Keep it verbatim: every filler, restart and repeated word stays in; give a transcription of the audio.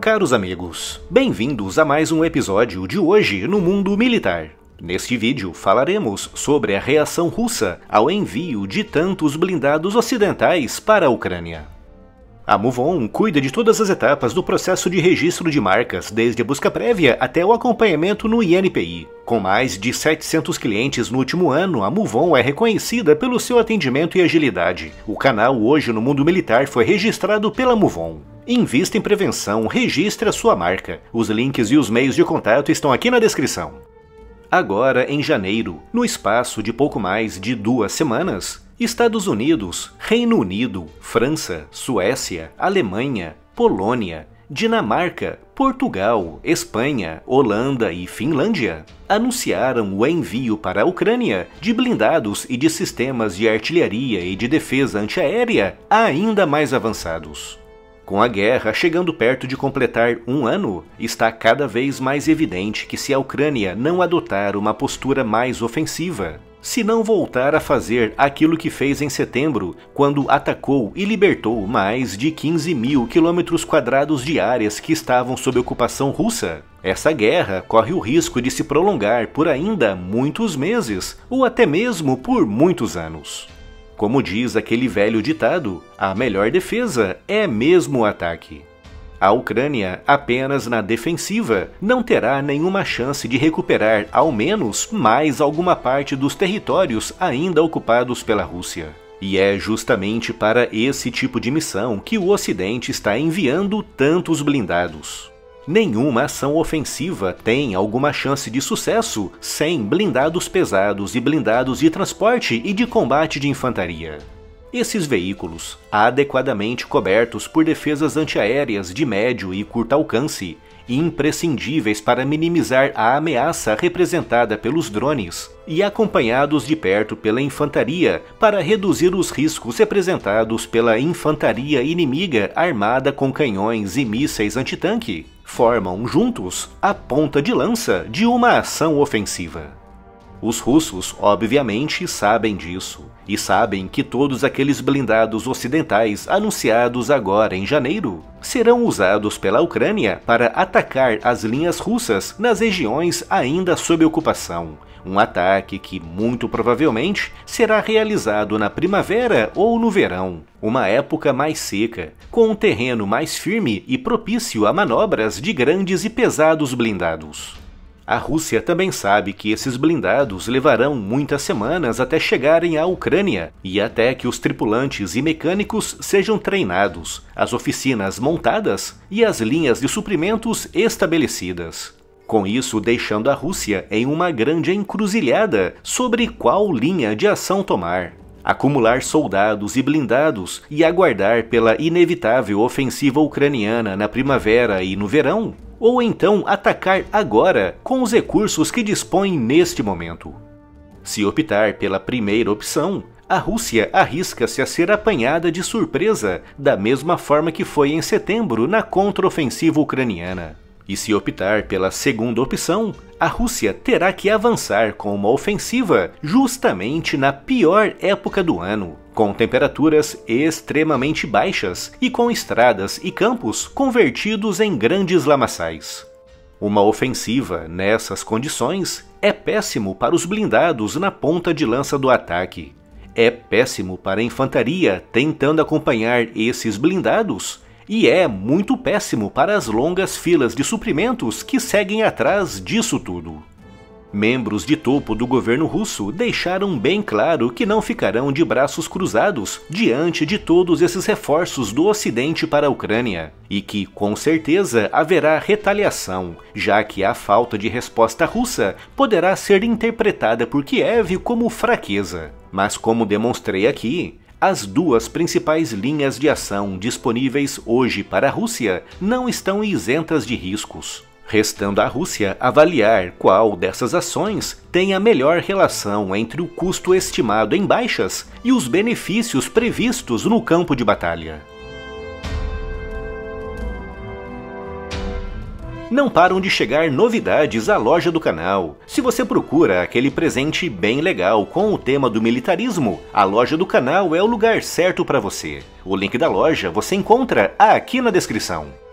caros amigos, bem-vindos a mais um episódio de Hoje no Mundo Militar. Neste vídeo falaremos sobre a reação russa ao envio de tantos blindados ocidentais para a Ucrânia. A MOVON cuida de todas as etapas do processo de registro de marcas, desde a busca prévia até o acompanhamento no I N P I. Com mais de setecentos clientes no último ano, a MOVON é reconhecida pelo seu atendimento e agilidade. O canal Hoje no Mundo Militar foi registrado pela MOVON. Invista em prevenção, registre a sua marca. Os links e os meios de contato estão aqui na descrição. Agora, em janeiro, no espaço de pouco mais de duas semanas, Estados Unidos, Reino Unido, França, Suécia, Alemanha, Polônia, Dinamarca, Portugal, Espanha, Holanda e Finlândia anunciaram o envio para a Ucrânia de blindados e de sistemas de artilharia e de defesa antiaérea ainda mais avançados. Com a guerra chegando perto de completar um ano, está cada vez mais evidente que se a Ucrânia não adotar uma postura mais ofensiva, se não voltar a fazer aquilo que fez em setembro, quando atacou e libertou mais de quinze mil quilômetros quadrados de áreas que estavam sob ocupação russa, essa guerra corre o risco de se prolongar por ainda muitos meses, ou até mesmo por muitos anos. Como diz aquele velho ditado, a melhor defesa é mesmo o ataque. A Ucrânia, apenas na defensiva, não terá nenhuma chance de recuperar ao menos mais alguma parte dos territórios ainda ocupados pela Rússia. E é justamente para esse tipo de missão que o Ocidente está enviando tantos blindados. Nenhuma ação ofensiva tem alguma chance de sucesso sem blindados pesados e blindados de transporte e de combate de infantaria. Esses veículos, adequadamente cobertos por defesas antiaéreas de médio e curto alcance, imprescindíveis para minimizar a ameaça representada pelos drones, e acompanhados de perto pela infantaria para reduzir os riscos representados pela infantaria inimiga armada com canhões e mísseis antitanque, formam juntos a ponta de lança de uma ação ofensiva. Os russos, obviamente, sabem disso, e sabem que todos aqueles blindados ocidentais anunciados agora em janeiro serão usados pela Ucrânia para atacar as linhas russas nas regiões ainda sob ocupação, um ataque que muito provavelmente será realizado na primavera ou no verão, uma época mais seca, com um terreno mais firme e propício a manobras de grandes e pesados blindados. A Rússia também sabe que esses blindados levarão muitas semanas até chegarem à Ucrânia e até que os tripulantes e mecânicos sejam treinados, as oficinas montadas e as linhas de suprimentos estabelecidas. Com isso, deixando a Rússia em uma grande encruzilhada sobre qual linha de ação tomar. Acumular soldados e blindados e aguardar pela inevitável ofensiva ucraniana na primavera e no verão? Ou então atacar agora com os recursos que dispõe neste momento? Se optar pela primeira opção, a Rússia arrisca-se a ser apanhada de surpresa, da mesma forma que foi em setembro na contraofensiva ucraniana. E se optar pela segunda opção, a Rússia terá que avançar com uma ofensiva justamente na pior época do ano, com temperaturas extremamente baixas e com estradas e campos convertidos em grandes lamaçais. Uma ofensiva nessas condições é péssimo para os blindados na ponta de lança do ataque. É péssimo para a infantaria tentando acompanhar esses blindados. E é muito péssimo para as longas filas de suprimentos que seguem atrás disso tudo. Membros de topo do governo russo deixaram bem claro que não ficarão de braços cruzados diante de todos esses reforços do Ocidente para a Ucrânia, e que, com certeza, haverá retaliação, já que a falta de resposta russa poderá ser interpretada por Kiev como fraqueza. Mas como demonstrei aqui, as duas principais linhas de ação disponíveis hoje para a Rússia não estão isentas de riscos, restando à Rússia avaliar qual dessas ações tem a melhor relação entre o custo estimado em baixas e os benefícios previstos no campo de batalha. Não param de chegar novidades à loja do canal. Se você procura aquele presente bem legal com o tema do militarismo, a loja do canal é o lugar certo para você. O link da loja você encontra aqui na descrição.